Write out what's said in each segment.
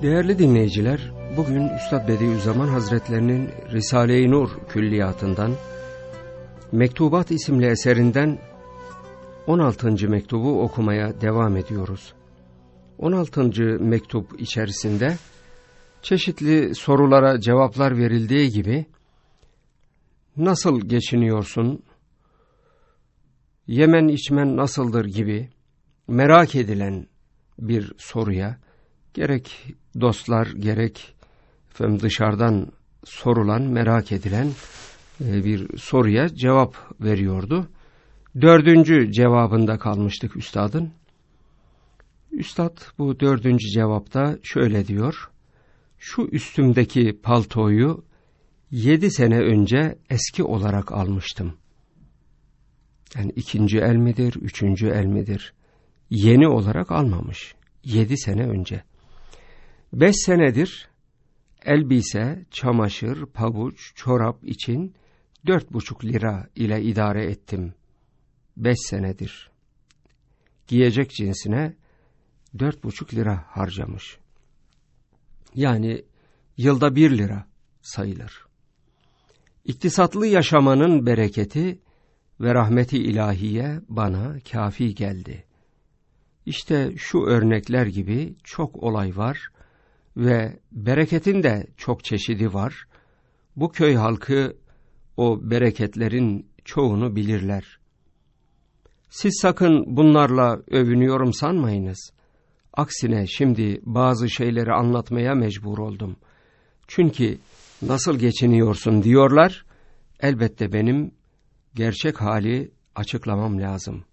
Değerli dinleyiciler, bugün Üstad Bediüzzaman Hazretlerinin Risale-i Nur külliyatından Mektubat isimli eserinden 16. mektubu okumaya devam ediyoruz. 16. mektup içerisinde çeşitli sorulara cevaplar verildiği gibi nasıl geçiniyorsun, yemen içmen nasıldır gibi merak edilen bir soruya gerek dostlar gerek dışarıdan sorulan, merak edilen bir soruya cevap veriyordu. 4. cevabında kalmıştık üstadın. Üstad bu 4. cevapta şöyle diyor: şu üstümdeki paltoyu 7 sene önce eski olarak almıştım. Yani 2. el midir, 3. el midir? Yeni olarak almamış. 7 sene önce. 5 senedir elbise, çamaşır, pabuç, çorap için 4,5 lira ile idare ettim. 5 senedir. Giyecek cinsine 4,5 lira harcamış. Yani yılda 1 lira sayılır. İktisatlı yaşamanın bereketi ve rahmeti ilahiye bana kafi geldi. İşte şu örnekler gibi çok olay var ve bereketin de çok çeşidi var. Bu köy halkı o bereketlerin çoğunu bilirler. Siz sakın bunlarla övünüyorum sanmayınız. Aksine şimdi bazı şeyleri anlatmaya mecbur oldum. Çünkü nasıl geçiniyorsun diyorlar, elbette benim gerçek hali açıklamam lazım.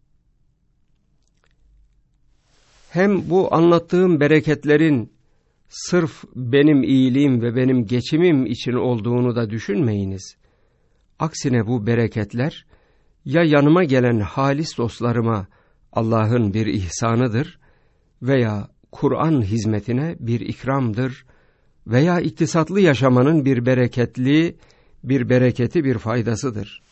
Hem bu anlattığım bereketlerin sırf benim iyiliğim ve benim geçimim için olduğunu da düşünmeyiniz. Aksine bu bereketler ya yanıma gelen halis dostlarıma Allah'ın bir ihsanıdır veya Kur'an hizmetine bir ikramdır veya iktisatlı yaşamanın bir bereketi, bir faydasıdır.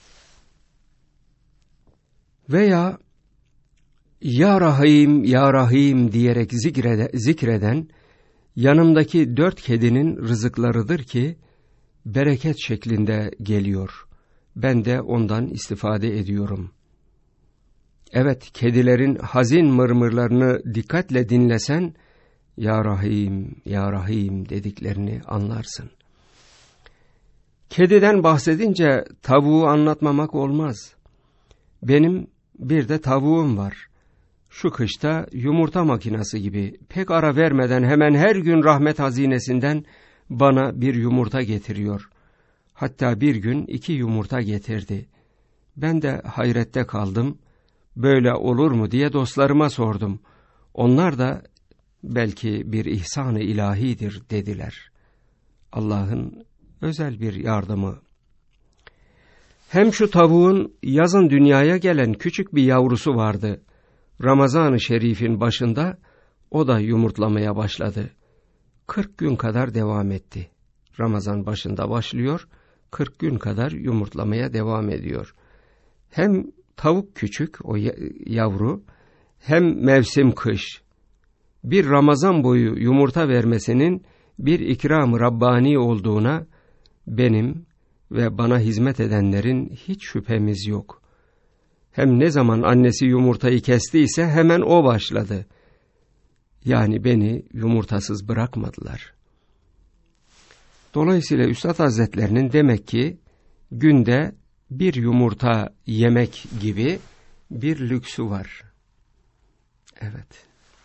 Veya Ya Rahim, Ya Rahim diyerek zikreden yanımdaki 4 kedinin rızıklarıdır ki bereket şeklinde geliyor. Ben de ondan istifade ediyorum. Evet, kedilerin hazin mırmırlarını dikkatle dinlesen, Ya Rahim, Ya Rahim dediklerini anlarsın. Kediden bahsedince tavuğu anlatmamak olmaz. Benim bir de tavuğum var. Şu kışta yumurta makinesi gibi pek ara vermeden hemen her gün rahmet hazinesinden bana bir yumurta getiriyor. Hatta bir gün 2 yumurta getirdi. Ben de hayrette kaldım. Böyle olur mu diye dostlarıma sordum. Onlar da belki bir ihsan-ı ilahidir dediler. Allah'ın özel bir yardımı. Hem şu tavuğun yazın dünyaya gelen küçük bir yavrusu vardı. Ramazan-ı Şerif'in başında o da yumurtlamaya başladı. 40 gün kadar devam etti. Ramazan başında başlıyor, 40 gün kadar yumurtlamaya devam ediyor. Hem tavuk küçük, o yavru, hem mevsim kış. Bir Ramazan boyu yumurta vermesinin bir ikram-ı Rabbani olduğuna benim ve bana hizmet edenlerin hiç şüphemiz yok. Hem ne zaman annesi yumurtayı kestiyse hemen o başladı. Yani beni yumurtasız bırakmadılar. Dolayısıyla Üstad Hazretlerinin demek ki günde 1 yumurta yemek gibi bir lüksü var. Evet.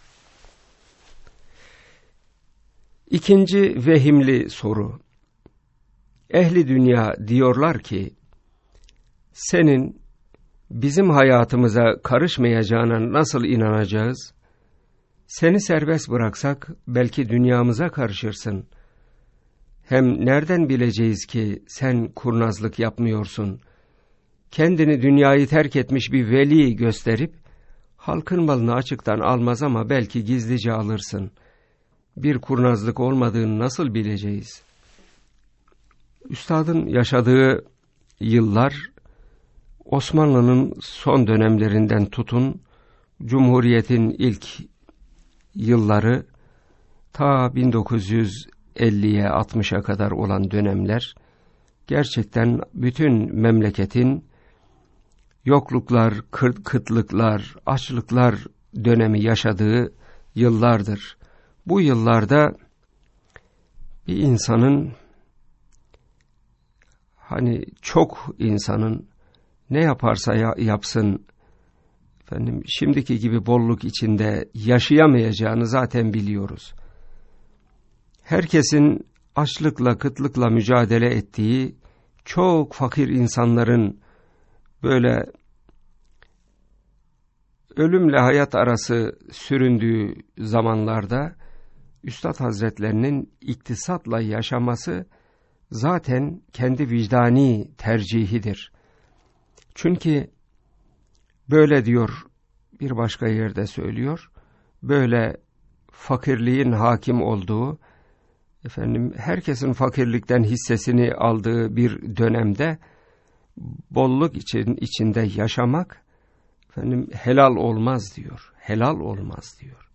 2. vehimli soru. Ehli dünya diyorlar ki, senin bizim hayatımıza karışmayacağına nasıl inanacağız? Seni serbest bıraksak belki dünyamıza karışırsın. Hem nereden bileceğiz ki sen kurnazlık yapmıyorsun? Kendini dünyayı terk etmiş bir veli gösterip, halkın malını açıktan almaz ama belki gizlice alırsın. Bir kurnazlık olmadığını nasıl bileceğiz? Üstadın yaşadığı yıllar, Osmanlı'nın son dönemlerinden tutun, Cumhuriyet'in ilk yılları, ta 1950'ye 60'a kadar olan dönemler gerçekten bütün memleketin yokluklar, kıtlıklar, açlıklar dönemi yaşadığı yıllardır. Bu yıllarda bir insanın, çok insanın ne yaparsa yapsın, şimdiki gibi bolluk içinde yaşayamayacağını zaten biliyoruz. Herkesin açlıkla, kıtlıkla mücadele ettiği, çok fakir insanların böyle ölümle hayat arası süründüğü zamanlarda Üstad Hazretlerinin iktisatla yaşaması zaten kendi vicdani tercihidir. Çünkü böyle diyor, bir başka yerde söylüyor, böyle fakirliğin hakim olduğu, herkesin fakirlikten hissesini aldığı bir dönemde bolluk içinde yaşamak helal olmaz diyor. Helal olmaz diyor.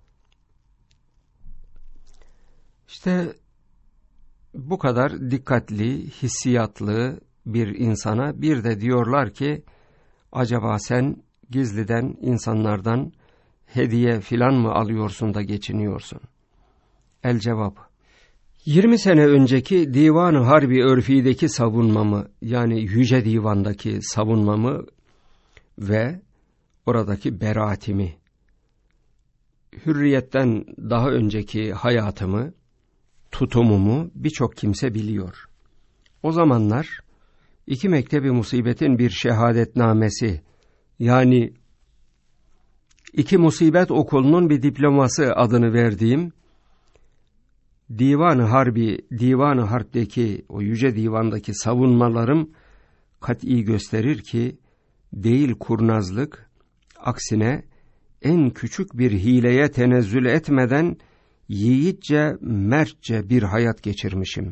İşte bu kadar dikkatli, hissiyatlı bir insana bir de diyorlar ki, acaba sen gizliden insanlardan hediye filan mı alıyorsun da geçiniyorsun? El cevap: 20 sene önceki Divan-ı Harbi Örfi'deki savunmamı, yani Yüce Divan'daki savunmamı ve oradaki beraatimi, Hürriyet'ten daha önceki hayatımı, tutumumu birçok kimse biliyor. O zamanlar 2 mektebi musibetin bir şehadetnamesi, yani 2 musibet okulunun bir diploması adını verdiğim Divan-ı Harp'teki o Yüce Divan'daki savunmalarım kat'i gösterir ki değil kurnazlık, aksine en küçük bir hileye tenezzül etmeden yiğitçe, mertçe bir hayat geçirmişim.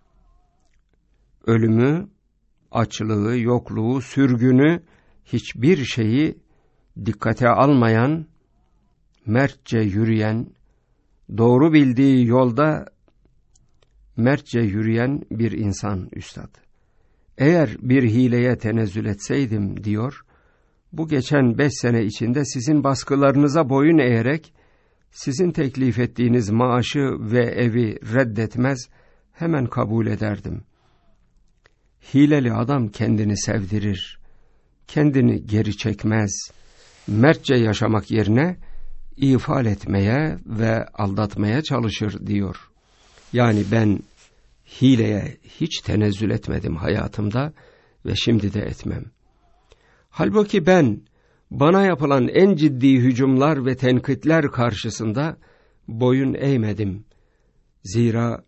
Ölümü, açlığı, yokluğu, sürgünü, hiçbir şeyi dikkate almayan, mertçe yürüyen, doğru bildiği yolda mertçe yürüyen bir insan üstad. Eğer bir hileye tenezzül etseydim diyor, bu geçen 5 sene içinde sizin baskılarınıza boyun eğerek sizin teklif ettiğiniz maaşı ve evi reddetmez, hemen kabul ederdim. Hileli adam kendini sevdirir, kendini geri çekmez, mertçe yaşamak yerine ifade etmeye ve aldatmaya çalışır diyor. Yani ben hileye hiç tenezzül etmedim hayatımda ve şimdi de etmem. Halbuki ben bana yapılan en ciddi hücumlar ve tenkitler karşısında boyun eğmedim. Zira,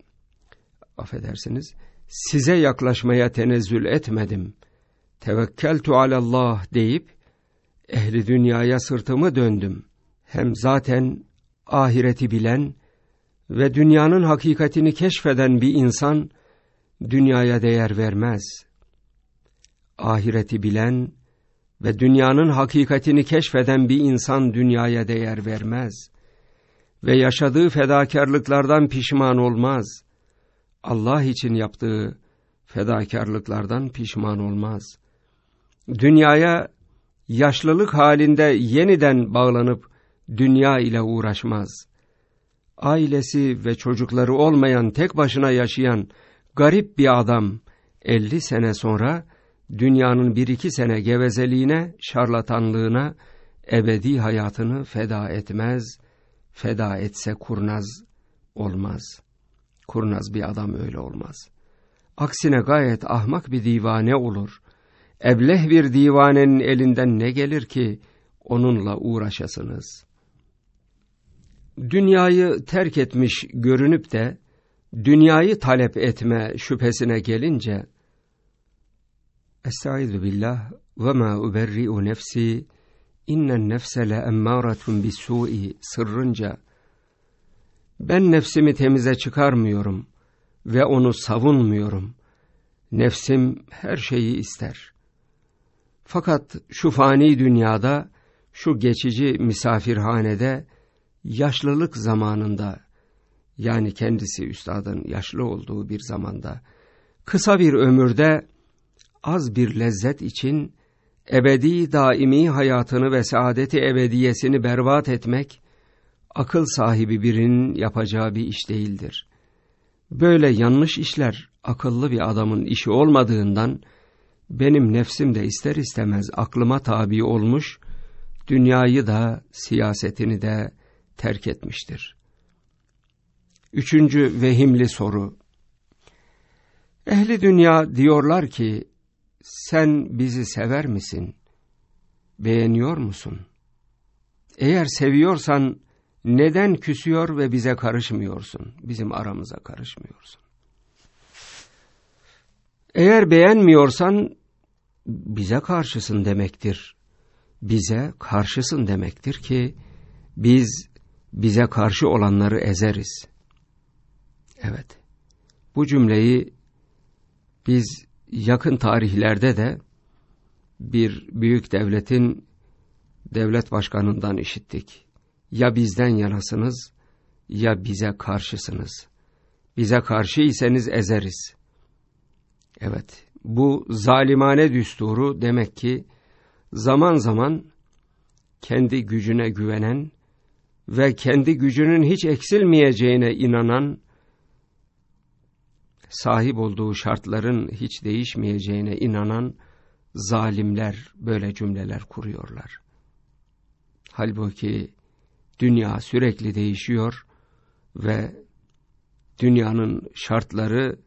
size yaklaşmaya tenezzül etmedim. Tevekkeltu alallah deyip ehli dünyaya sırtımı döndüm. Hem zaten ahireti bilen ve dünyanın hakikatini keşfeden bir insan dünyaya değer vermez. Ahireti bilen ve dünyanın hakikatini keşfeden bir insan dünyaya değer vermez ve yaşadığı fedakarlıklardan pişman olmaz. Allah için yaptığı fedakarlıklardan pişman olmaz. Dünyaya yaşlılık halinde yeniden bağlanıp dünya ile uğraşmaz. Ailesi ve çocukları olmayan, tek başına yaşayan garip bir adam 50 sene sonra dünyanın 1-2 sene gevezeliğine, şarlatanlığına ebedi hayatını feda etmez. Feda etse kurnaz olmaz. Kurnaz bir adam öyle olmaz. Aksine gayet ahmak bir divane olur. Ebleh bir divanenin elinden ne gelir ki onunla uğraşasınız? Dünyayı terk etmiş görünüp de dünyayı talep etme şüphesine gelince, Estaizu billah ve ma uberri'u nefsi innen nefse le emmâretun bis-sû'i sırrınca, ben nefsimi temize çıkarmıyorum ve onu savunmuyorum. Nefsim her şeyi ister. Fakat şu fani dünyada, şu geçici misafirhanede, yaşlılık zamanında, yani kendisi üstadın yaşlı olduğu bir zamanda, kısa bir ömürde az bir lezzet için ebedi daimi hayatını ve saadeti ebediyesini berbat etmek, akıl sahibi birinin yapacağı bir iş değildir. Böyle yanlış işler akıllı bir adamın işi olmadığından, benim nefsim de ister istemez aklıma tabi olmuş, dünyayı da siyasetini de terk etmiştir. 3. vehimli soru. Ehli dünya diyorlar ki, sen bizi sever misin? Beğeniyor musun? Eğer seviyorsan neden küsüyor ve bize karışmıyorsun? Bizim aramıza karışmıyorsun. Eğer beğenmiyorsan bize karşısın demektir. Bize karşısın demektir ki biz bize karşı olanları ezeriz. Evet, bu cümleyi biz yakın tarihlerde de bir büyük devletin devlet başkanından işittik. Ya bizden yanasınız ya bize karşısınız. Bize karşı iseniz ezeriz. Evet, bu zalimane düsturu demek ki zaman zaman kendi gücüne güvenen ve kendi gücünün hiç eksilmeyeceğine inanan, sahip olduğu şartların hiç değişmeyeceğine inanan zalimler böyle cümleler kuruyorlar. Halbuki dünya sürekli değişiyor ve dünyanın şartları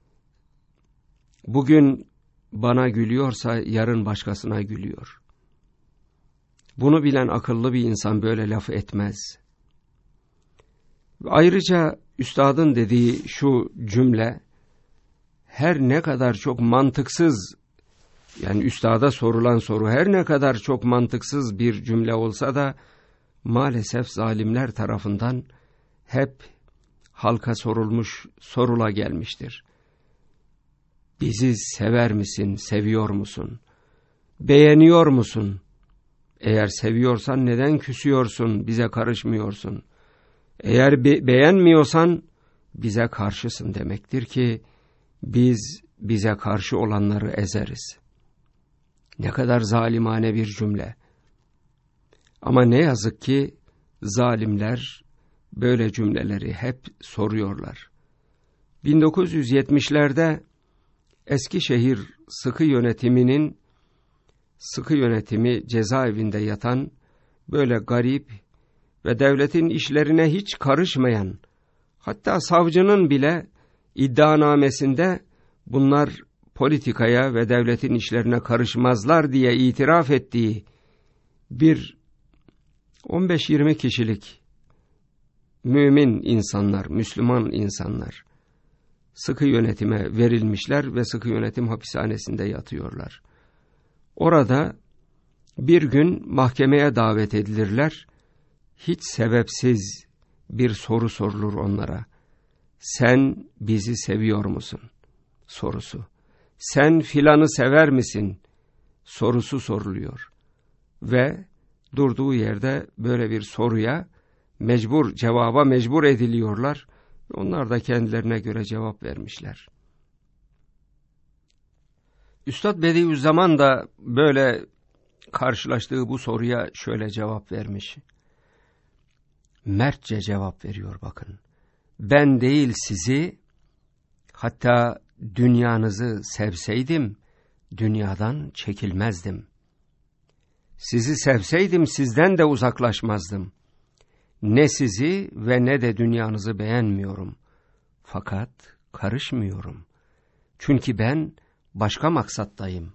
bugün bana gülüyorsa yarın başkasına gülüyor. Bunu bilen akıllı bir insan böyle laf etmez. Ayrıca üstadın dediği şu cümle, her ne kadar çok mantıksız, yani üstada sorulan soru her ne kadar çok mantıksız bir cümle olsa da, maalesef zalimler tarafından hep halka sorulmuş, sorula gelmiştir. Bizi sever misin, seviyor musun? Beğeniyor musun? Eğer seviyorsan neden küsüyorsun, bize karışmıyorsun? Eğer beğenmiyorsan bize karşısın demektir ki biz bize karşı olanları ezeriz. Ne kadar zalimane bir cümle. Ama ne yazık ki zalimler böyle cümleleri hep soruyorlar. 1970'lerde Eskişehir sıkı yönetimi cezaevinde yatan, böyle garip ve devletin işlerine hiç karışmayan, hatta savcının bile iddianamesinde bunlar politikaya ve devletin işlerine karışmazlar diye itiraf ettiği bir 15-20 kişilik mümin insanlar, Müslüman insanlar sıkı yönetime verilmişler ve sıkı yönetim hapishanesinde yatıyorlar. Orada bir gün mahkemeye davet edilirler. Hiç sebepsiz bir soru sorulur onlara. Sen bizi seviyor musun? Sorusu. Sen filanı sever misin? Sorusu soruluyor. Ve durduğu yerde böyle bir soruya cevaba mecbur ediliyorlar. Onlar da kendilerine göre cevap vermişler. Üstad Bediüzzaman da böyle karşılaştığı bu soruya şöyle cevap vermiş. Mertçe cevap veriyor bakın. Ben değil sizi, hatta dünyanızı sevseydim, dünyadan çekilmezdim. Sizi sevseydim sizden de uzaklaşmazdım. Ne sizi ve ne de dünyanızı beğenmiyorum. Fakat karışmıyorum. Çünkü ben başka maksattayım.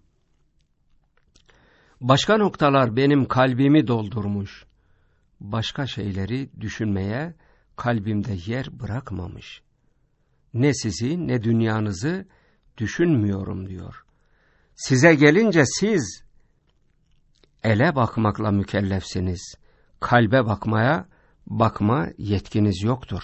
Başka noktalar benim kalbimi doldurmuş. Başka şeyleri düşünmeye kalbimde yer bırakmamış. Ne sizi ne dünyanızı düşünmüyorum diyor. Size gelince siz ele bakmakla mükellefsiniz. Kalbe bakma yetkiniz yoktur.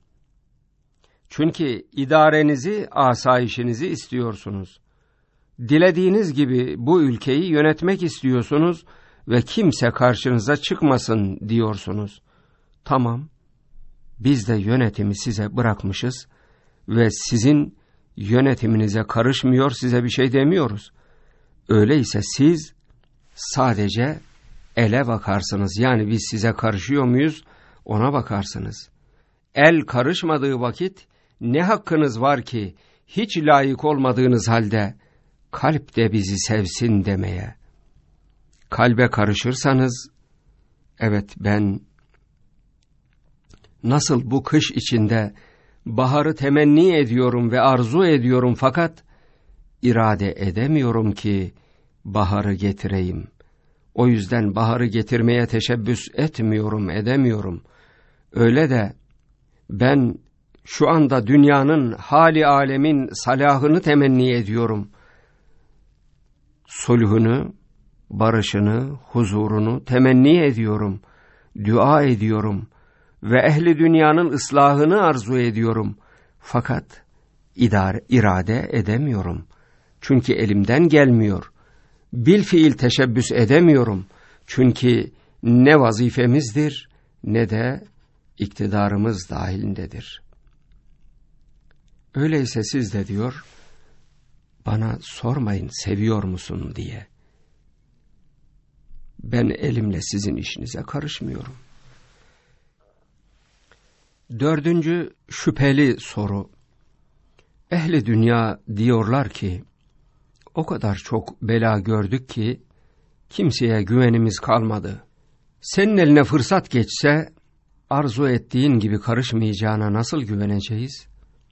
Çünkü idarenizi, asayişinizi istiyorsunuz. Dilediğiniz gibi bu ülkeyi yönetmek istiyorsunuz ve kimse karşınıza çıkmasın diyorsunuz. Tamam, Biz de yönetimi size bırakmışız ve sizin yönetiminize karışmıyor, size bir şey demiyoruz. Öyleyse siz sadece ele bakarsınız. Yani biz size karışıyor muyuz, ona bakarsınız. El karışmadığı vakit ne hakkınız var ki hiç layık olmadığınız halde kalp de bizi sevsin demeye. Kalbe karışırsanız, evet ben nasıl bu kış içinde baharı temenni ediyorum ve arzu ediyorum fakat irade edemiyorum ki baharı getireyim. O yüzden baharı getirmeye teşebbüs etmiyorum, edemiyorum. Öyle de ben şu anda dünyanın hali alemin salahını temenni ediyorum. Sulhunu, barışını, huzurunu temenni ediyorum, dua ediyorum ve ehli dünyanın ıslahını arzu ediyorum. Fakat irade edemiyorum. Çünkü elimden gelmiyor. Bilfiil teşebbüs edemiyorum. Çünkü ne vazifemizdir ne de iktidarımız dahilindedir. Öyleyse siz de diyor, bana sormayın seviyor musun diye. Ben elimle sizin işinize karışmıyorum. 4. şüpheli soru. Ehli dünya diyorlar ki, o kadar çok bela gördük ki kimseye güvenimiz kalmadı. Senin eline fırsat geçse arzu ettiğin gibi karışmayacağına nasıl güveneceğiz?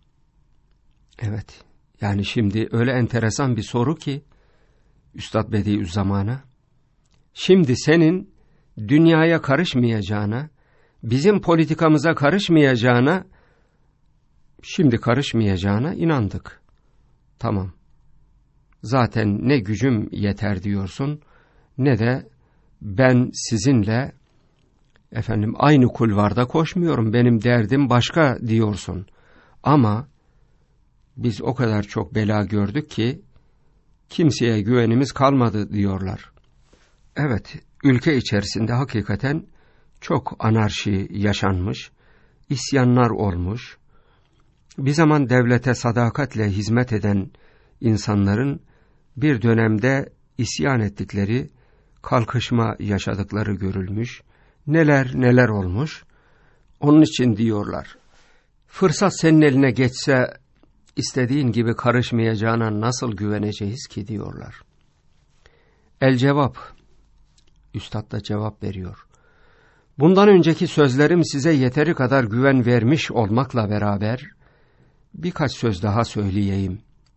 Evet, yani şimdi öyle enteresan bir soru ki Üstad Bediüzzaman'a, şimdi senin dünyaya karışmayacağına, bizim politikamıza karışmayacağına, şimdi karışmayacağına inandık. Tamam. Zaten ne gücüm yeter diyorsun, ne de ben sizinle aynı kulvarda koşmuyorum, benim derdim başka diyorsun. Ama biz o kadar çok bela gördük ki kimseye güvenimiz kalmadı diyorlar. Evet, ülke içerisinde hakikaten çok anarşi yaşanmış, isyanlar olmuş. Bir zaman devlete sadakatle hizmet eden insanların bir dönemde isyan ettikleri, kalkışma yaşadıkları görülmüş. Neler neler olmuş. Onun için diyorlar, fırsat senin eline geçse istediğin gibi karışmayacağına nasıl güveneceğiz ki diyorlar. El cevap, Üstad da cevap veriyor. Bundan önceki sözlerim size yeteri kadar güven vermiş olmakla beraber birkaç söz daha söyleyeyim.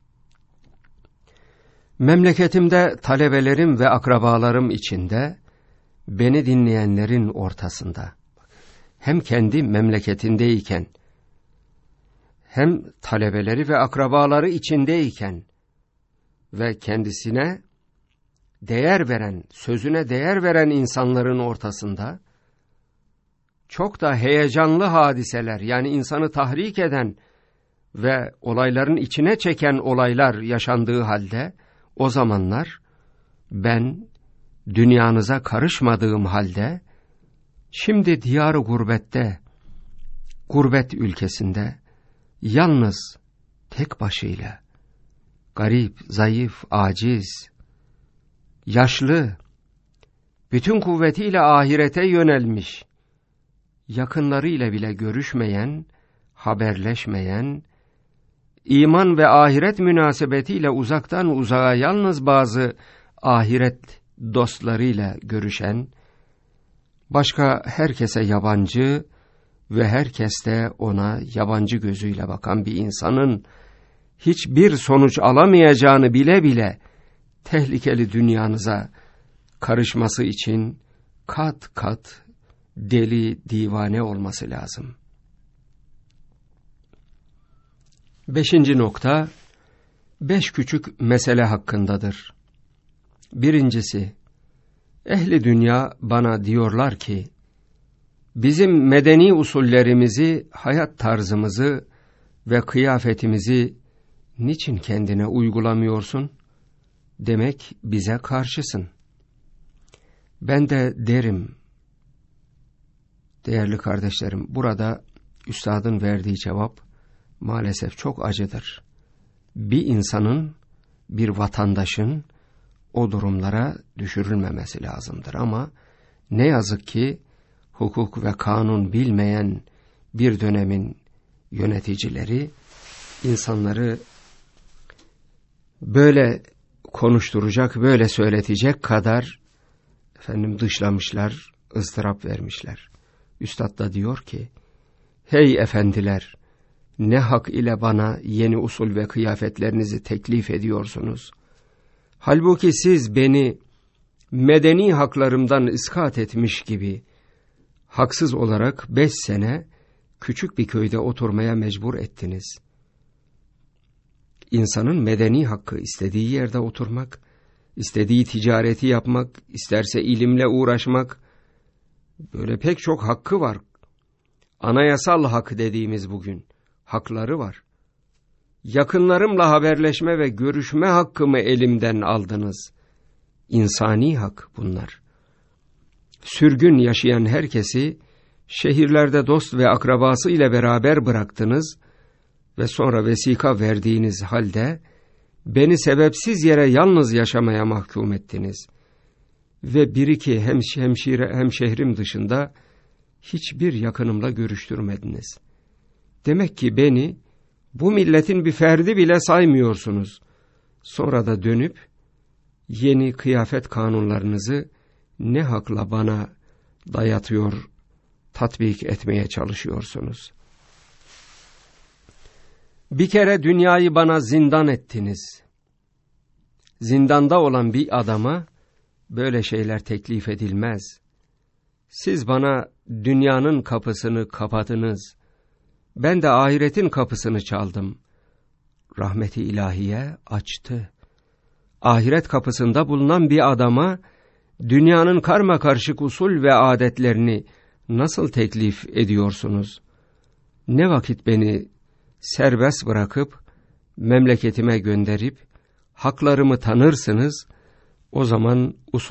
Memleketimde talebelerim ve akrabalarım içinde, beni dinleyenlerin ortasında, hem kendi memleketindeyken, hem talebeleri ve akrabaları içindeyken ve kendisine değer veren, sözüne değer veren insanların ortasında, çok da heyecanlı hadiseler, yani insanı tahrik eden ve olayların içine çeken olaylar yaşandığı halde, o zamanlar ben dünyanıza karışmadığım halde, şimdi diyar-ı gurbette, gurbet ülkesinde, yalnız tek başıyla, garip, zayıf, aciz, yaşlı, bütün kuvvetiyle ahirete yönelmiş, yakınlarıyla bile görüşmeyen, haberleşmeyen, iman ve ahiret münasebetiyle uzaktan uzağa yalnız bazı ahiret dostlarıyla görüşen, başka herkese yabancı ve herkes de ona yabancı gözüyle bakan bir insanın hiçbir sonuç alamayacağını bile bile tehlikeli dünyanıza karışması için kat kat deli divane olması lazım. 5. nokta, 5 küçük mesele hakkındadır. Birincisi, ehli dünya bana diyorlar ki, bizim medeni usullerimizi, hayat tarzımızı ve kıyafetimizi niçin kendine uygulamıyorsun? Demek bize karşısın. Ben de derim, değerli kardeşlerim, burada üstadın verdiği cevap maalesef çok acıdır. Bir insanın, bir vatandaşın o durumlara düşürülmemesi lazımdır. Ama ne yazık ki hukuk ve kanun bilmeyen bir dönemin yöneticileri insanları böyle konuşturacak, böyle söyletecek kadar dışlamışlar, ızdırap vermişler. Üstad da diyor ki, hey efendiler, ne hak ile bana yeni usul ve kıyafetlerinizi teklif ediyorsunuz? Halbuki siz beni medeni haklarımdan iskat etmiş gibi haksız olarak 5 sene küçük bir köyde oturmaya mecbur ettiniz. İnsanın medeni hakkı istediği yerde oturmak, istediği ticareti yapmak, isterse ilimle uğraşmak, böyle pek çok hakkı var. Anayasal hak dediğimiz bugün hakları var. Yakınlarımla haberleşme ve görüşme hakkımı elimden aldınız. İnsani hak bunlar. Sürgün yaşayan herkesi şehirlerde dost ve akrabası ile beraber bıraktınız ve sonra vesika verdiğiniz halde beni sebepsiz yere yalnız yaşamaya mahkum ettiniz. Ve bir iki hemşehrim dışında hiçbir yakınımla görüştürmediniz. Demek ki beni bu milletin bir ferdi bile saymıyorsunuz. Sonra da dönüp yeni kıyafet kanunlarınızı ne hakla bana dayatıyor, tatbik etmeye çalışıyorsunuz. Bir kere dünyayı bana zindan ettiniz. Zindanda olan bir adama böyle şeyler teklif edilmez. Siz bana dünyanın kapısını kapadınız. Ben de ahiretin kapısını çaldım. Rahmeti ilahiye açtı. Ahiret kapısında bulunan bir adama dünyanın karmakarışık usul ve adetlerini nasıl teklif ediyorsunuz? Ne vakit beni serbest bırakıp memleketime gönderip haklarımı tanırsınız, o zaman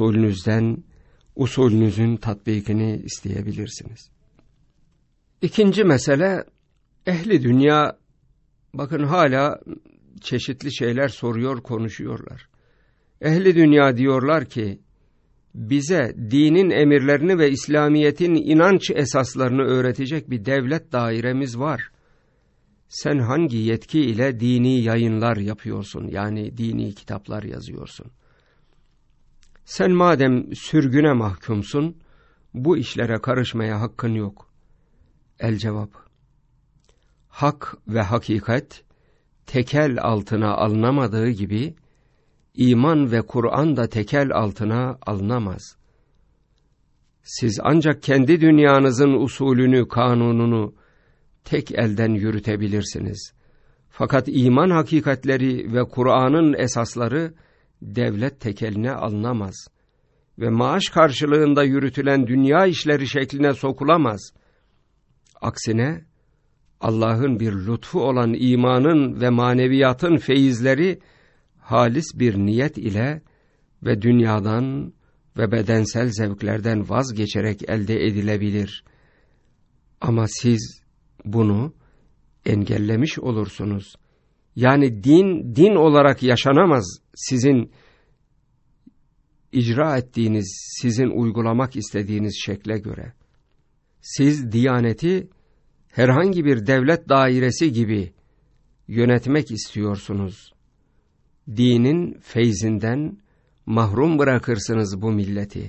usulünüzün tatbikini isteyebilirsiniz. İkinci mesele, ehli dünya bakın hala çeşitli şeyler soruyor, konuşuyorlar. Ehli dünya diyorlar ki, bize dinin emirlerini ve İslamiyet'in inanç esaslarını öğretecek bir devlet dairemiz var. Sen hangi yetki ile dini yayınlar yapıyorsun, yani dini kitaplar yazıyorsun? Sen madem sürgüne mahkumsun, bu işlere karışmaya hakkın yok. El cevap, hak ve hakikat tekel altına alınamadığı gibi, İman ve Kur'an da tekel altına alınamaz. Siz ancak kendi dünyanızın usulünü, kanununu tek elden yürütebilirsiniz. Fakat iman hakikatleri ve Kur'an'ın esasları devlet tekeline alınamaz ve maaş karşılığında yürütülen dünya işleri şekline sokulamaz. Aksine Allah'ın bir lütfu olan imanın ve maneviyatın feyizleri halis bir niyet ile ve dünyadan ve bedensel zevklerden vazgeçerek elde edilebilir. Ama siz bunu engellemiş olursunuz. Yani din olarak yaşanamaz sizin icra ettiğiniz, sizin uygulamak istediğiniz şekle göre. Siz Diyaneti herhangi bir devlet dairesi gibi yönetmek istiyorsunuz. Dinin feyzinden mahrum bırakırsınız bu milleti.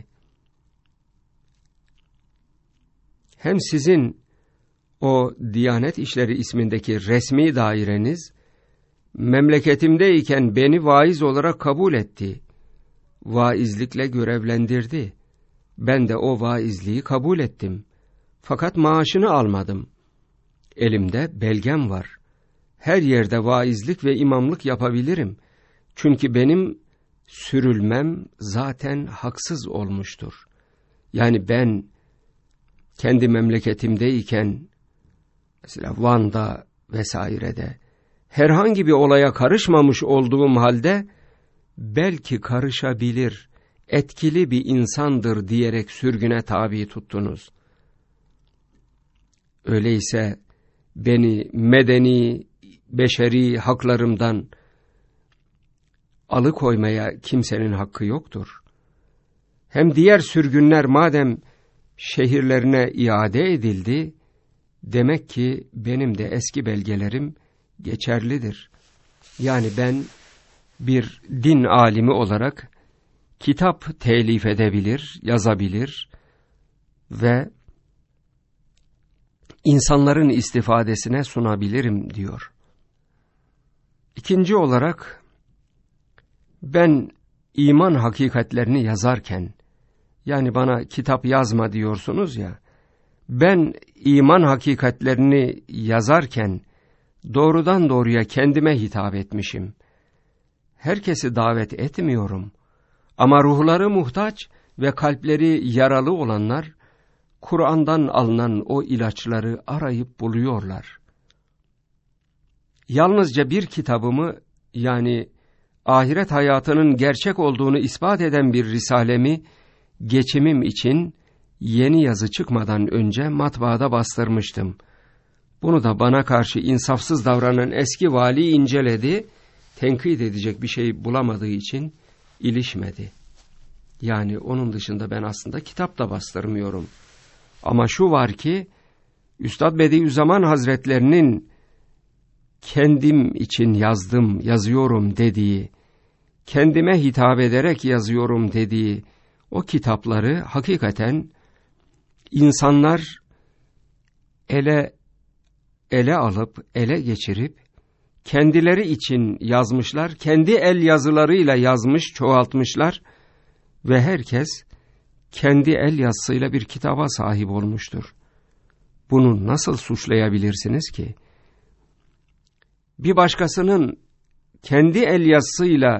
Hem sizin o Diyanet İşleri ismindeki resmi daireniz, memleketimdeyken beni vaiz olarak kabul etti. Vaizlikle görevlendirdi. Ben de o vaizliği kabul ettim. Fakat maaşını almadım. Elimde belgem var. Her yerde vaizlik ve imamlık yapabilirim. Çünkü benim sürülmem zaten haksız olmuştur. Yani ben kendi memleketimdeyken, mesela Van'da vesairede, herhangi bir olaya karışmamış olduğum halde, belki karışabilir, etkili bir insandır diyerek sürgüne tabi tuttunuz. Öyleyse beni medeni, beşeri haklarımdan alıkoymaya kimsenin hakkı yoktur. Hem diğer sürgünler madem şehirlerine iade edildi, demek ki benim de eski belgelerim geçerlidir. Yani ben bir din alimi olarak kitap telif edebilir, yazabilir ve insanların istifadesine sunabilirim diyor. İkinci olarak, ben iman hakikatlerini yazarken, yani bana kitap yazma diyorsunuz ya, ben iman hakikatlerini yazarken doğrudan doğruya kendime hitap etmişim. Herkesi davet etmiyorum. Ama ruhları muhtaç ve kalpleri yaralı olanlar, Kur'an'dan alınan o ilaçları arayıp buluyorlar. Yalnızca bir kitabımı, yani ahiret hayatının gerçek olduğunu ispat eden bir risalemi, geçimim için yeni yazı çıkmadan önce matbaada bastırmıştım. Bunu da bana karşı insafsız davranan eski vali inceledi, tenkit edecek bir şey bulamadığı için ilişmedi. Yani onun dışında ben aslında kitap da bastırmıyorum. Ama şu var ki, Üstad Bediüzzaman Hazretlerinin kendim için yazıyorum dediği, kendime hitap ederek yazıyorum dediği o kitapları hakikaten insanlar ele alıp, ele geçirip, kendileri için yazmışlar, kendi el yazılarıyla yazmış, çoğaltmışlar ve herkes kendi el yazısıyla bir kitaba sahip olmuştur. Bunu nasıl suçlayabilirsiniz ki? Bir başkasının kendi el yazısıyla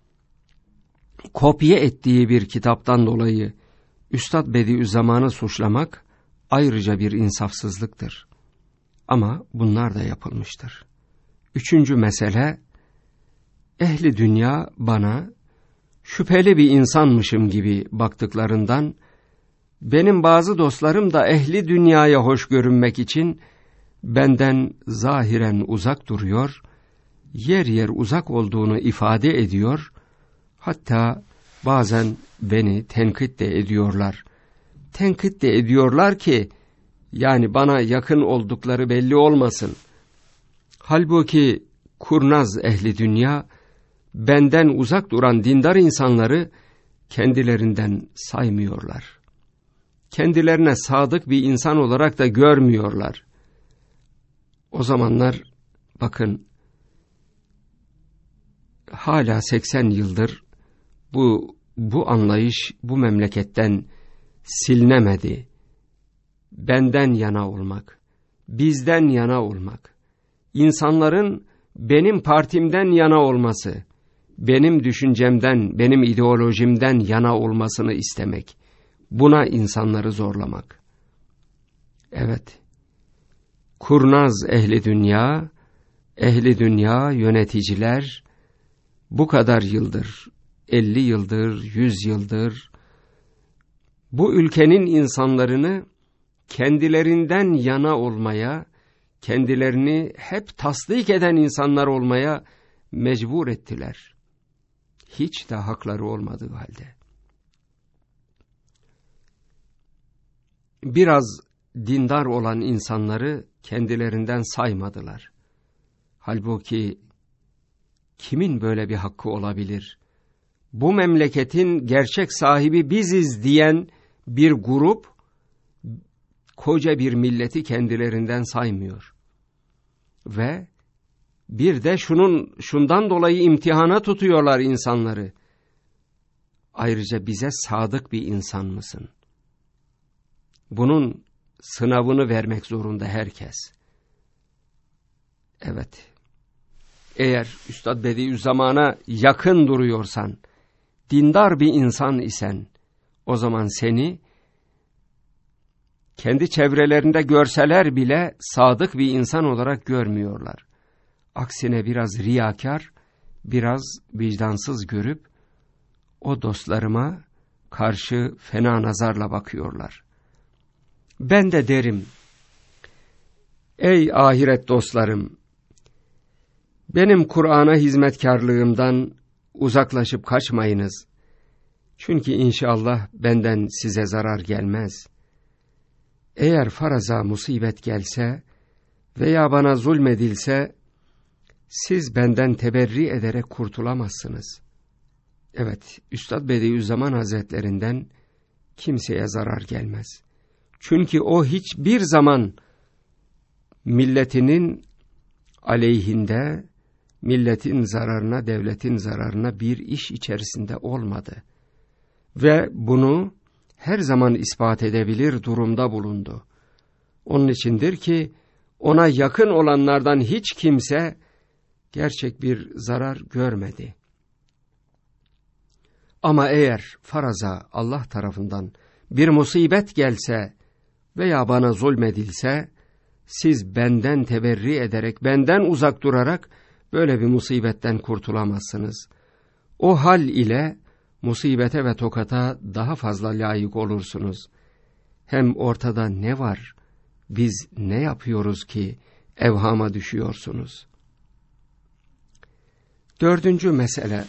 kopya ettiği bir kitaptan dolayı Üstad Bediüzzaman'ı suçlamak ayrıca bir insafsızlıktır. Ama bunlar da yapılmıştır. Üçüncü mesele, ehli dünya bana şüpheli bir insanmışım gibi baktıklarından, benim bazı dostlarım da ehli dünyaya hoş görünmek için benden zahiren uzak duruyor, yer yer uzak olduğunu ifade ediyor, hatta bazen beni tenkit de ediyorlar. Tenkit de ediyorlar ki, yani bana yakın oldukları belli olmasın. Halbuki kurnaz ehli dünya, benden uzak duran dindar insanları kendilerinden saymıyorlar. Kendilerine sadık bir insan olarak da görmüyorlar. O zamanlar bakın, hala 80 yıldır bu anlayış bu memleketten silinemedi. Benden yana olmak, bizden yana olmak, insanların benim partimden yana olması, benim düşüncemden, benim ideolojimden yana olmasını istemek, buna insanları zorlamak. Evet, kurnaz ehli dünya yöneticiler bu kadar yıldır, 50 yıldır, 100 yıldır bu ülkenin insanlarını kendilerinden yana olmaya, kendilerini hep tasdik eden insanlar olmaya mecbur ettiler. Hiç de hakları olmadığı halde. Biraz dindar olan insanları kendilerinden saymadılar. Halbuki kimin böyle bir hakkı olabilir? Bu memleketin gerçek sahibi biziz diyen bir grup, koca bir milleti kendilerinden saymıyor. Ve bir de şundan dolayı imtihana tutuyorlar insanları. Ayrıca bize sadık bir insan mısın? Bunun sınavını vermek zorunda herkes. Evet, eğer Üstad Bediüzzaman'a yakın duruyorsan, dindar bir insan isen, o zaman seni kendi çevrelerinde görseler bile sadık bir insan olarak görmüyorlar. Aksine biraz riyakar, biraz vicdansız görüp o dostlarıma karşı fena nazarla bakıyorlar. Ben de derim, Ey ahiret dostlarım! Benim Kur'an'a hizmetkarlığımdan uzaklaşıp kaçmayınız. Çünkü inşallah benden size zarar gelmez. Eğer faraza musibet gelse veya bana zulmedilse, siz benden teberri ederek kurtulamazsınız. Evet, Üstad Bediüzzaman Hazretlerinden kimseye zarar gelmez. Çünkü o hiçbir zaman milletinin aleyhinde, milletin zararına, devletin zararına bir iş içerisinde olmadı. Ve bunu her zaman ispat edebilir durumda bulundu. Onun içindir ki ona yakın olanlardan hiç kimse gerçek bir zarar görmedi. Ama eğer faraza Allah tarafından bir musibet gelse veya bana zulmedilse, siz benden teberri ederek, benden uzak durarak böyle bir musibetten kurtulamazsınız. O hal ile musibete ve tokata daha fazla layık olursunuz. Hem ortada ne var, biz ne yapıyoruz ki evhama düşüyorsunuz? 4. mesele.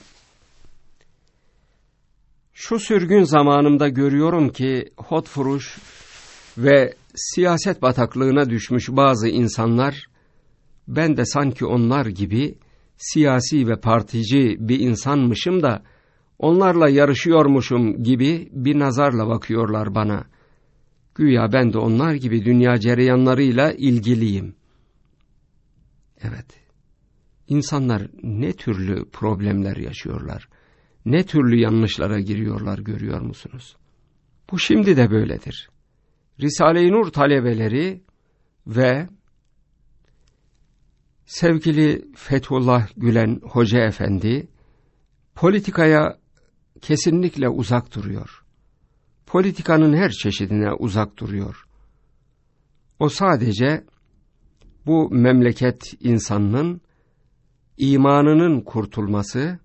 Şu sürgün zamanımda görüyorum ki hotfuruş ve siyaset bataklığına düşmüş bazı insanlar, ben de sanki onlar gibi siyasi ve partici bir insanmışım da onlarla yarışıyormuşum gibi bir nazarla bakıyorlar bana. Güya ben de onlar gibi dünya cereyanlarıyla ilgiliyim. Evet, insanlar ne türlü problemler yaşıyorlar, ne türlü yanlışlara giriyorlar görüyor musunuz? Bu şimdi de böyledir. Risale-i Nur talebeleri ve sevgili Fethullah Gülen Hoca Efendi politikaya kesinlikle uzak duruyor. Politikanın her çeşidine uzak duruyor. O sadece bu memleket insanının imanının kurtulması,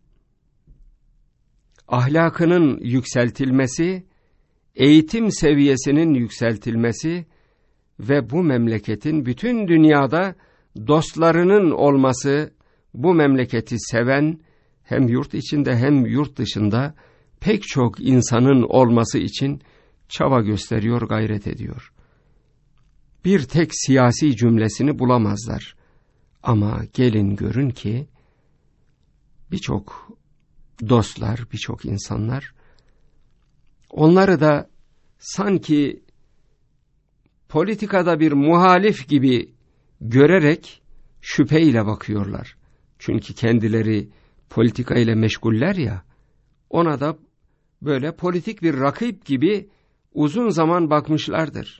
ahlakının yükseltilmesi, eğitim seviyesinin yükseltilmesi ve bu memleketin bütün dünyada dostlarının olması, bu memleketi seven hem yurt içinde hem yurt dışında pek çok insanın olması için çaba gösteriyor, gayret ediyor. Bir tek siyasi cümlesini bulamazlar. Ama gelin görün ki birçok dostlar, birçok insanlar onları da sanki politikada bir muhalif gibi görerek şüpheyle bakıyorlar. Çünkü kendileri politika ile meşguller ya, ona da böyle politik bir rakip gibi uzun zaman bakmışlardır.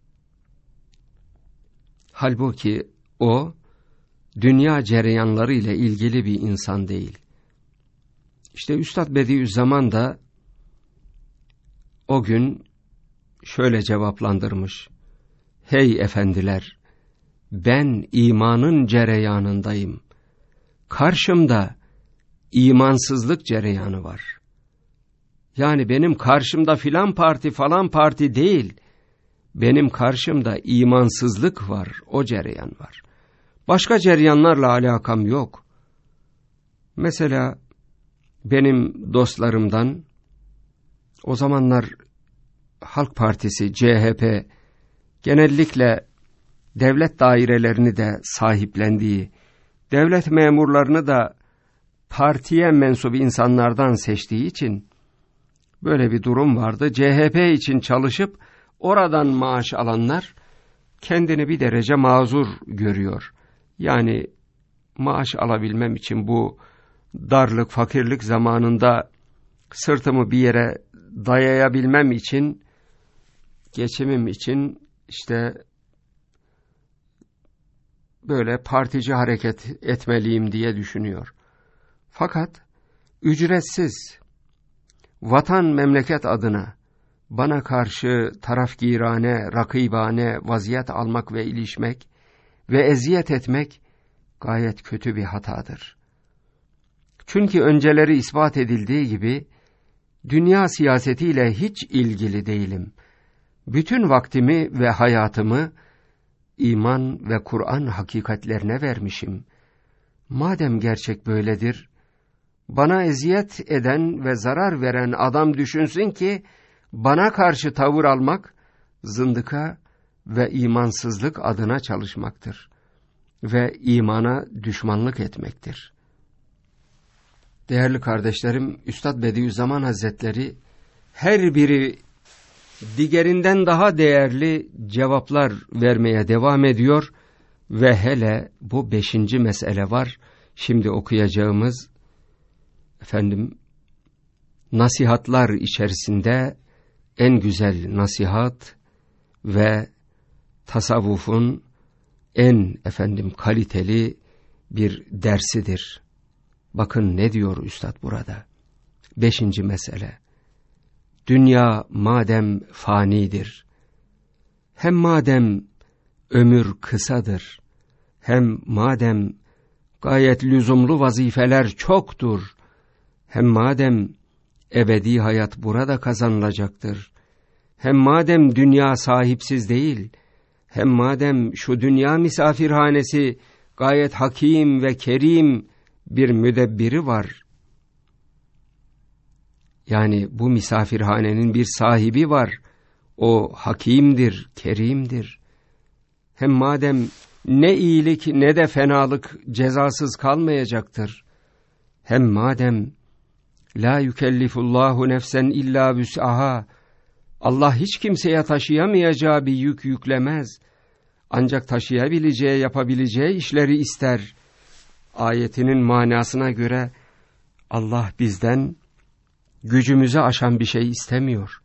Halbuki o, dünya cereyanları ile ilgili bir insan değil. İşte Üstad Bediüzzaman da o gün şöyle cevaplandırmış: Hey efendiler, ben imanın cereyanındayım. Karşımda imansızlık cereyanı var. Yani benim karşımda filan parti falan parti değil, benim karşımda imansızlık var, o cereyan var. Başka cereyanlarla alakam yok. Mesela benim dostlarımdan, o zamanlar Halk Partisi, CHP, genellikle devlet dairelerini de sahiplendiği, devlet memurlarını da partiye mensup insanlardan seçtiği için böyle bir durum vardı. CHP için çalışıp oradan maaş alanlar kendini bir derece mazur görüyor. Yani maaş alabilmem için bu darlık, fakirlik zamanında sırtımı bir yere dayayabilmem için, geçimim için işte böyle partici hareket etmeliyim diye düşünüyor. Fakat ücretsiz, vatan memleket adına bana karşı tarafgirane, rakibane vaziyet almak ve ilişmek ve eziyet etmek gayet kötü bir hatadır. Çünkü önceleri ispat edildiği gibi dünya siyasetiyle hiç ilgili değilim. Bütün vaktimi ve hayatımı iman ve Kur'an hakikatlerine vermişim. Madem gerçek böyledir, bana eziyet eden ve zarar veren adam düşünsün ki, bana karşı tavır almak, zındıka ve imansızlık adına çalışmaktır ve imana düşmanlık etmektir. Değerli kardeşlerim, Üstad Bediüzzaman Hazretleri, her biri diğerinden daha değerli cevaplar vermeye devam ediyor ve hele bu 5. mesele var. Şimdi okuyacağımız nasihatlar içerisinde en güzel nasihat ve tasavvufun en kaliteli bir dersidir. Bakın ne diyor Üstad burada. 5. mesele. Dünya madem fanidir, hem madem ömür kısadır, hem madem gayet lüzumlu vazifeler çoktur, hem madem ebedi hayat burada kazanılacaktır, hem madem dünya sahipsiz değil, hem madem şu dünya misafirhanesi gayet hakim ve kerim bir müdebbiri var, yani bu misafirhanenin bir sahibi var, o hakimdir, kerimdir. Hem madem ne iyilik ne de fenalık cezasız kalmayacaktır, hem madem la yükellifullahu nefsen illa vüs'aha, Allah hiç kimseye taşıyamayacağı bir yük yüklemez, ancak taşıyabileceği, yapabileceği işleri ister. Ayetinin manasına göre Allah bizden gücümüzü aşan bir şey istemiyor.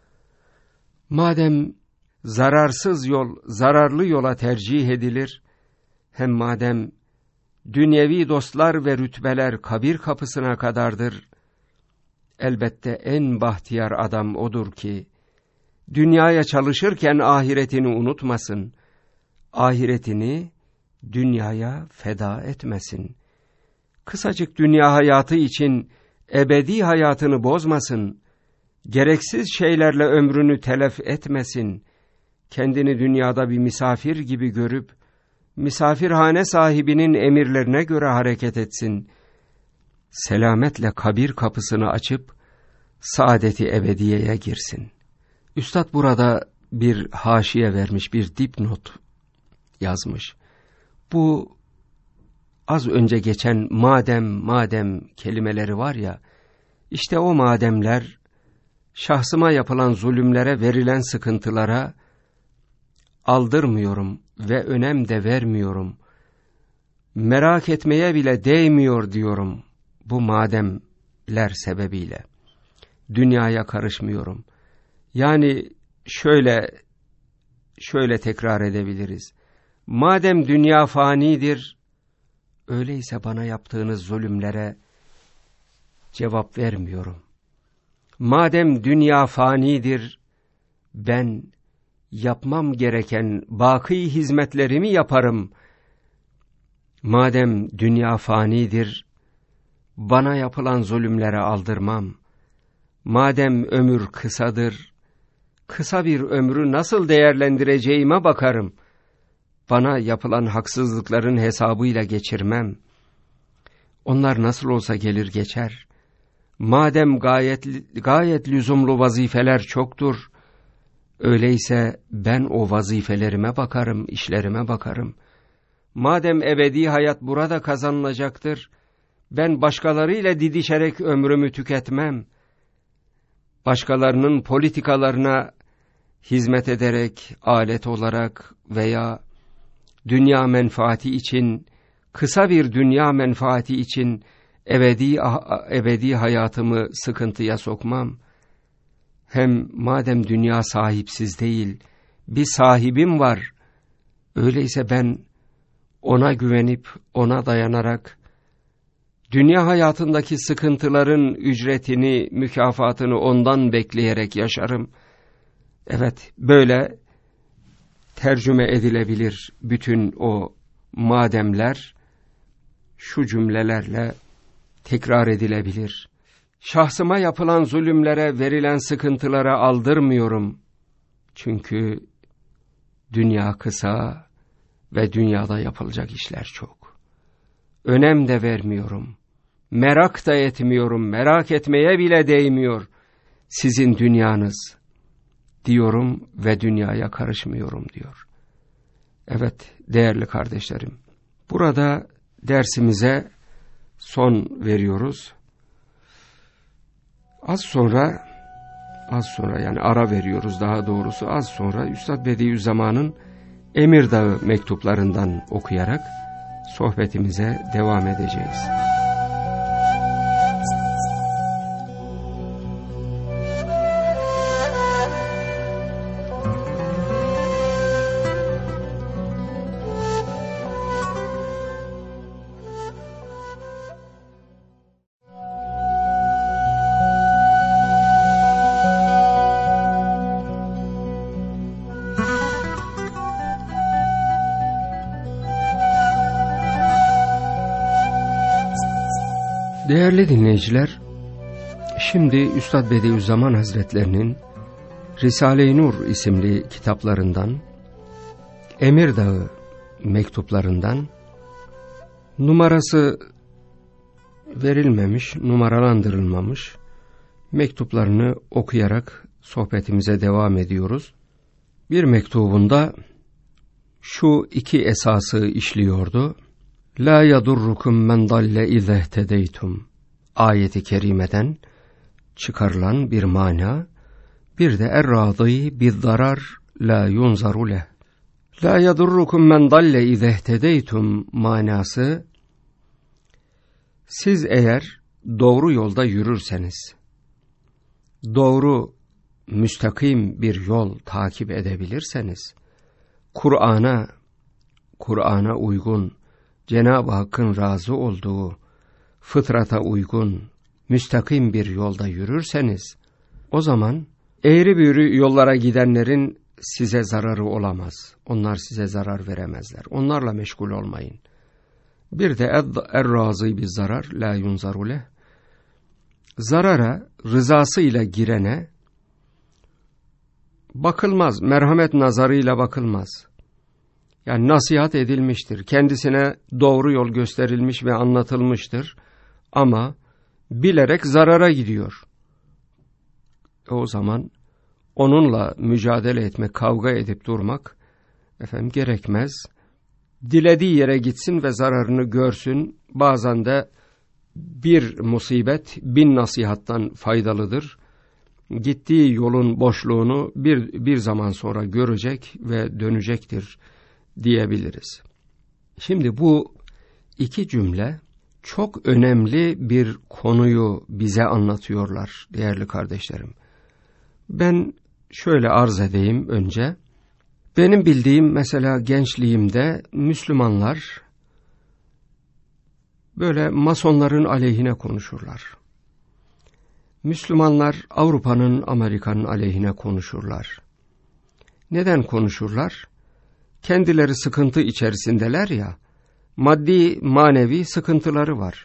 Madem zararsız yol, zararlı yola tercih edilir, hem madem dünyevi dostlar ve rütbeler kabir kapısına kadardır, elbette en bahtiyar adam odur ki, dünyaya çalışırken ahiretini unutmasın, ahiretini dünyaya feda etmesin. Kısacık dünya hayatı için ebedi hayatını bozmasın, gereksiz şeylerle ömrünü telef etmesin, kendini dünyada bir misafir gibi görüp, misafirhane sahibinin emirlerine göre hareket etsin, selametle kabir kapısını açıp, saadeti ebediyeye girsin. Üstad burada bir haşiye vermiş, bir dipnot yazmış. Bu az önce geçen madem kelimeleri var ya, işte o mademler, şahsıma yapılan zulümlere, verilen sıkıntılara aldırmıyorum ve önem de vermiyorum. Merak etmeye bile değmiyor diyorum bu mademler sebebiyle. Dünyaya karışmıyorum. Yani şöyle tekrar edebiliriz. Madem dünya fanidir, öyleyse bana yaptığınız zulümlere cevap vermiyorum. Madem dünya fanidir, ben yapmam gereken baki hizmetlerimi yaparım. Madem dünya fanidir, bana yapılan zulümlere aldırmam. Madem ömür kısadır, kısa bir ömrü nasıl değerlendireceğime bakarım. Bana yapılan haksızlıkların hesabıyla geçirmem. Onlar nasıl olsa gelir geçer. Madem gayet lüzumlu vazifeler çoktur, öyleyse ben o vazifelerime bakarım, işlerime bakarım. Madem ebedi hayat burada kazanılacaktır, ben başkalarıyla didişerek ömrümü tüketmem. Başkalarının politikalarına hizmet ederek, alet olarak veya dünya menfaati için, kısa bir dünya menfaati için ebedi hayatımı sıkıntıya sokmam. Hem madem dünya sahipsiz değil, bir sahibim var, öyleyse ben ona güvenip, ona dayanarak, dünya hayatındaki sıkıntıların ücretini, mükafatını ondan bekleyerek yaşarım. Evet, böyle tercüme edilebilir bütün o mademler, şu cümlelerle tekrar edilebilir. Şahsıma yapılan zulümlere, verilen sıkıntılara aldırmıyorum. Çünkü dünya kısa, ve dünyada yapılacak işler çok. Önem de vermiyorum, merak da etmiyorum, merak etmeye bile değmiyor sizin dünyanız diyorum ve dünyaya karışmıyorum diyor. Evet değerli kardeşlerim, burada dersimize son veriyoruz. Az sonra yani ara veriyoruz daha doğrusu, az sonra Üstad Bediüzzaman'ın Emirdağ mektuplarından okuyarak sohbetimize devam edeceğiz. Değerli dinleyiciler, şimdi Üstad Bediüzzaman Hazretlerinin Risale-i Nur isimli kitaplarından, Emirdağ mektuplarından, numarası verilmemiş, numaralandırılmamış mektuplarını okuyarak sohbetimize devam ediyoruz. Bir mektubunda şu iki esası işliyordu. La yadurrukum men dalle izehtedeytum ayeti kerimeden çıkarılan bir mana, bir de er-râdî bizzarar la yunzaru leh. La yadurrukum men dalle izehtedeytum manası, siz eğer doğru yolda yürürseniz, doğru müstakim bir yol takip edebilirseniz, Kur'an'a uygun, Cenab-ı Hakk'ın razı olduğu, fıtrata uygun, müstakim bir yolda yürürseniz, o zaman eğri büğrü yollara gidenlerin size zararı olamaz. Onlar size zarar veremezler. Onlarla meşgul olmayın. Bir de er-râzî bir zarar, la yunzaru leh. Zarara, rızasıyla girene bakılmaz, merhamet nazarıyla bakılmaz. Yani nasihat edilmiştir, kendisine doğru yol gösterilmiş ve anlatılmıştır ama bilerek zarara gidiyor. O zaman onunla mücadele etmek, kavga edip durmak gerekmez. Dilediği yere gitsin ve zararını görsün. Bazen de bir musibet 1000 nasihattan faydalıdır. Gittiği yolun boşluğunu bir zaman sonra görecek ve dönecektir diyebiliriz. Şimdi bu iki cümle çok önemli bir konuyu bize anlatıyorlar değerli kardeşlerim. Ben şöyle arz edeyim önce. Benim bildiğim mesela gençliğimde Müslümanlar böyle masonların aleyhine konuşurlar. Müslümanlar Avrupa'nın, Amerika'nın aleyhine konuşurlar. Neden konuşurlar? Kendileri sıkıntı içerisindeler ya, maddi manevi sıkıntıları var.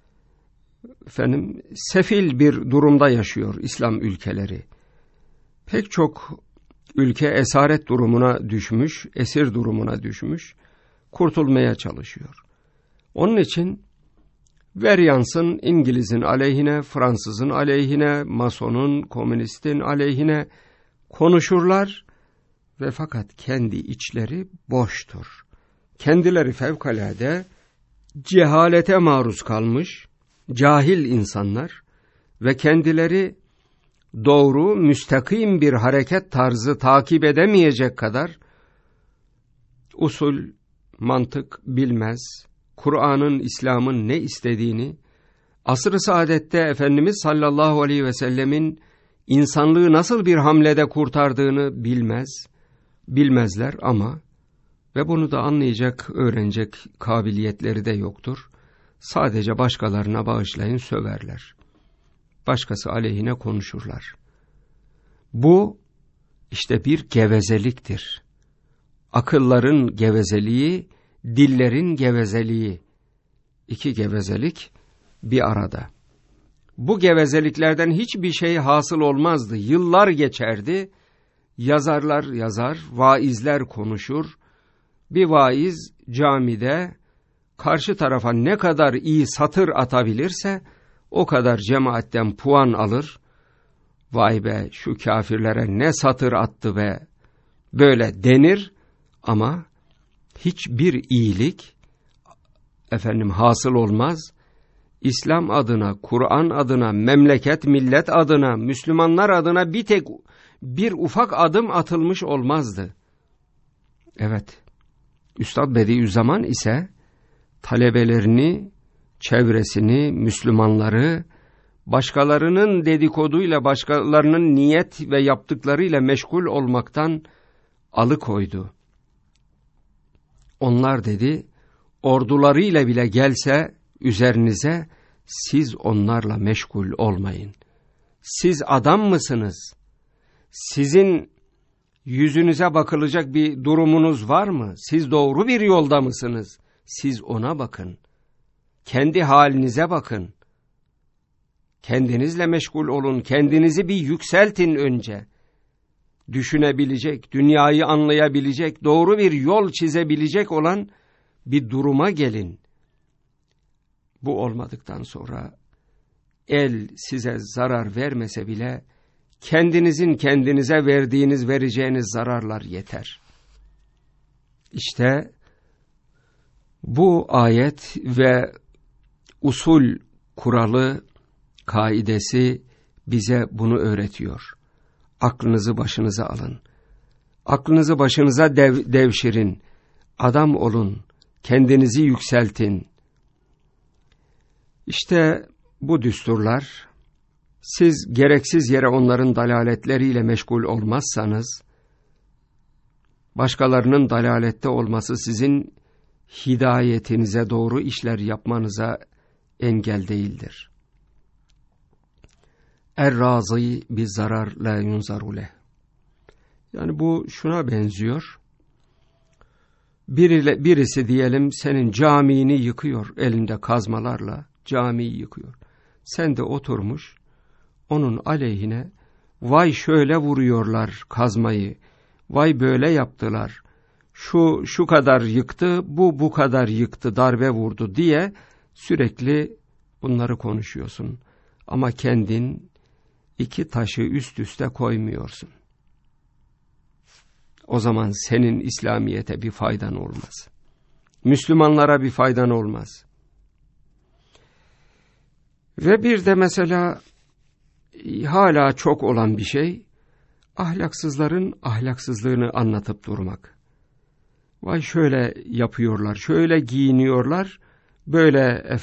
Sefil bir durumda yaşıyor İslam ülkeleri. Pek çok ülke esaret durumuna düşmüş, esir durumuna düşmüş, kurtulmaya çalışıyor. Onun için ver yansın İngiliz'in aleyhine, Fransız'ın aleyhine, Mason'un, Komünist'in aleyhine konuşurlar ve fakat kendi içleri boştur. Kendileri fevkalade cehalete maruz kalmış, cahil insanlar ve kendileri doğru, müstakim bir hareket tarzı takip edemeyecek kadar usul, mantık bilmez, Kur'an'ın, İslam'ın ne istediğini, asr-ı saadette Efendimiz sallallahu aleyhi ve sellemin insanlığı nasıl bir hamlede kurtardığını bilmezler ama ve bunu da anlayacak, öğrenecek kabiliyetleri de yoktur. Sadece başkalarına bağışlayın söverler. Başkası aleyhine konuşurlar. Bu işte bir gevezeliktir. Akılların gevezeliği, dillerin gevezeliği. İki gevezelik bir arada. Bu gevezeliklerden hiçbir şey hasıl olmazdı. Yıllar geçerdi. Yazarlar yazar, vaizler konuşur. Bir vaiz camide karşı tarafa ne kadar iyi satır atabilirse o kadar cemaatten puan alır. Vay be, şu kafirlere ne satır attı be, böyle denir ama hiçbir iyilik hasıl olmaz. İslam adına, Kur'an adına, memleket, millet adına, Müslümanlar adına bir ufak adım atılmış olmazdı. Evet, Üstad Bediüzzaman ise talebelerini, çevresini, Müslümanları başkalarının dedikoduyla, başkalarının niyet ve yaptıklarıyla meşgul olmaktan alıkoydu. Onlar dedi, ordularıyla bile gelse üzerinize, siz onlarla meşgul olmayın. Siz adam mısınız? Sizin yüzünüze bakılacak bir durumunuz var mı? Siz doğru bir yolda mısınız? Siz ona bakın. Kendi halinize bakın. Kendinizle meşgul olun. Kendinizi bir yükseltin önce. Düşünebilecek, dünyayı anlayabilecek, doğru bir yol çizebilecek olan bir duruma gelin. Bu olmadıktan sonra el size zarar vermese bile kendinizin kendinize vereceğiniz zararlar yeter. İşte bu ayet ve usul kuralı, kaidesi bize bunu öğretiyor. Aklınızı başınıza alın. Aklınızı başınıza devşirin. Adam olun. Kendinizi yükseltin. İşte bu düsturlar, siz gereksiz yere onların dalaletleriyle meşgul olmazsanız, başkalarının dalalette olması sizin hidayetinize doğru işler yapmanıza engel değildir. Er-Razi bi zarar la yunzaru leh. Yani bu şuna benziyor. Birisi diyelim senin camini yıkıyor elinde kazmalarla, camiyi yıkıyor. Sen de oturmuş onun aleyhine vay şöyle vuruyorlar kazmayı, vay böyle yaptılar, şu kadar yıktı, bu kadar yıktı, darbe vurdu diye sürekli bunları konuşuyorsun. Ama kendin iki taşı üst üste koymuyorsun. O zaman senin İslamiyet'e bir faydan olmaz. Müslümanlara bir faydan olmaz. Ve bir de mesela hala çok olan bir şey, ahlaksızların ahlaksızlığını anlatıp durmak. Vay şöyle yapıyorlar, şöyle giyiniyorlar, böyle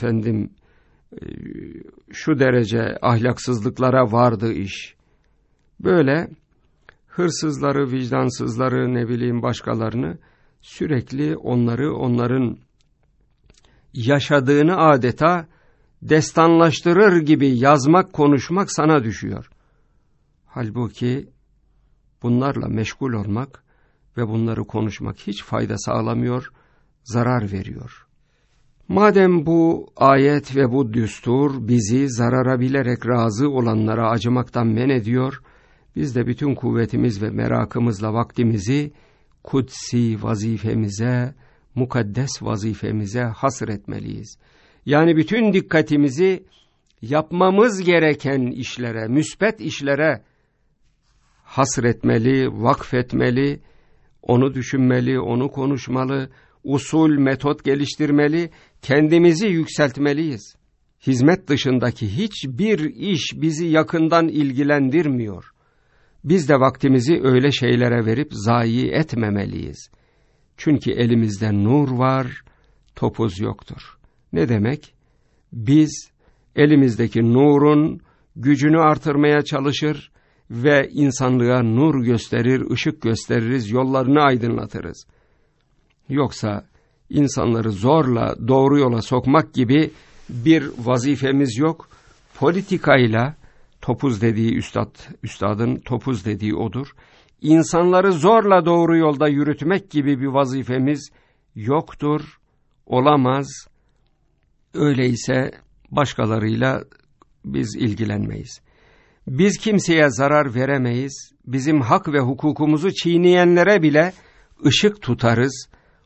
şu derece ahlaksızlıklara vardı iş. Böyle hırsızları, vicdansızları, başkalarını sürekli onların yaşadığını adeta destanlaştırır gibi yazmak, konuşmak sana düşüyor. Halbuki bunlarla meşgul olmak ve bunları konuşmak hiç fayda sağlamıyor, zarar veriyor. Madem bu ayet ve bu düstur bizi zarara bilerek razı olanlara acımaktan men ediyor, biz de bütün kuvvetimiz ve merakımızla vaktimizi kutsi vazifemize, mukaddes vazifemize hasretmeliyiz. Yani bütün dikkatimizi yapmamız gereken işlere, müsbet işlere hasretmeli, vakfetmeli, onu düşünmeli, onu konuşmalı, usul, metot geliştirmeli, kendimizi yükseltmeliyiz. Hizmet dışındaki hiçbir iş bizi yakından ilgilendirmiyor. Biz de vaktimizi öyle şeylere verip zayi etmemeliyiz. Çünkü elimizde nur var, topuz yoktur. Ne demek? Biz elimizdeki nurun gücünü artırmaya çalışır ve insanlığa nur gösterir, ışık gösteririz, yollarını aydınlatırız. Yoksa insanları zorla doğru yola sokmak gibi bir vazifemiz yok. Politikayla, topuz dediği üstadın topuz dediği odur, İnsanları zorla doğru yolda yürütmek gibi bir vazifemiz yoktur, olamaz. Öyleyse başkalarıyla biz ilgilenmeyiz. Biz kimseye zarar veremeyiz. Bizim hak ve hukukumuzu çiğneyenlere bile ışık tutarız.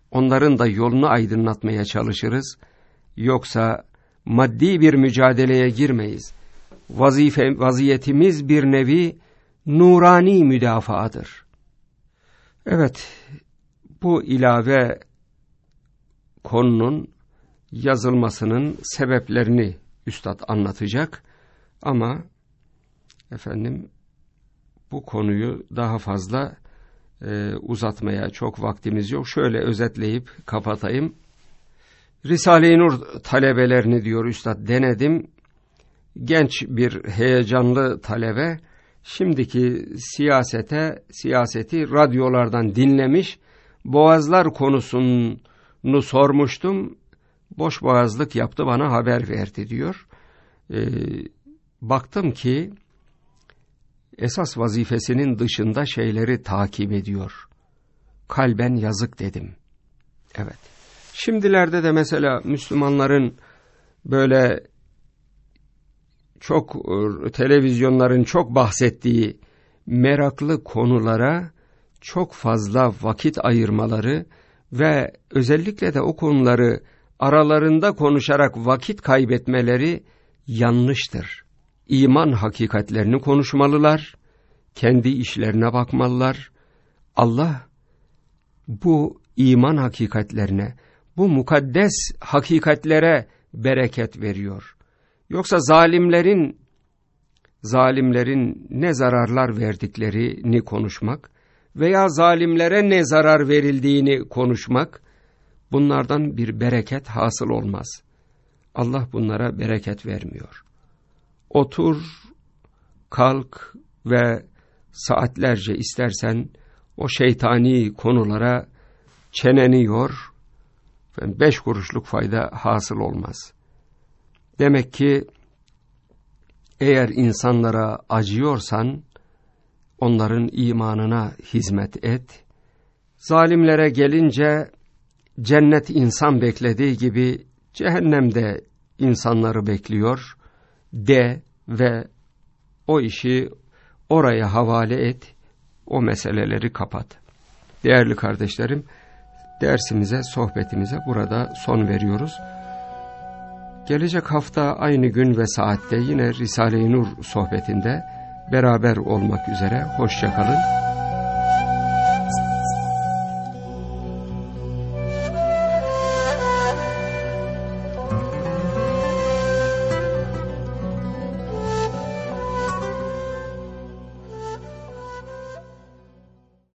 onların da yolunu aydınlatmaya çalışırız. Yoksa maddi bir mücadeleye girmeyiz. Vaziyetimiz bir nevi nurani müdafaadır. Evet, bu ilave konunun yazılmasının sebeplerini üstad anlatacak. Ama efendim bu konuyu daha fazla uzatmaya çok vaktimiz yok. Şöyle özetleyip kapatayım. Risale-i Nur talebelerini diyor üstad denedim. Genç bir heyecanlı talebe şimdiki siyaseti radyolardan dinlemiş. Boğazlar konusunu sormuştum. Boş boğazlık yaptı, bana haber verdi diyor. Baktım ki esas vazifesinin dışında şeyleri takip ediyor. Kalben yazık dedim. Evet. Şimdilerde de mesela Müslümanların böyle çok televizyonların çok bahsettiği meraklı konulara çok fazla vakit ayırmaları ve özellikle de o konuları aralarında konuşarak vakit kaybetmeleri yanlıştır. İman hakikatlerini konuşmalılar, kendi işlerine bakmalılar. Allah bu iman hakikatlerine, bu mukaddes hakikatlere bereket veriyor. Yoksa zalimlerin ne zararlar verdiklerini konuşmak veya zalimlere ne zarar verildiğini konuşmak, bunlardan bir bereket hasıl olmaz. Allah bunlara bereket vermiyor. Otur, kalk ve saatlerce istersen o şeytani konulara çeneni yor, 5 kuruşluk fayda hasıl olmaz. Demek ki eğer insanlara acıyorsan onların imanına hizmet et. Zalimlere gelince cennet insan beklediği gibi cehennemde insanları bekliyor de ve o işi oraya havale et, o meseleleri kapat. Değerli kardeşlerim, dersimize, sohbetimize burada son veriyoruz. Gelecek hafta aynı gün ve saatte yine Risale-i Nur sohbetinde beraber olmak üzere. Hoşça kalın.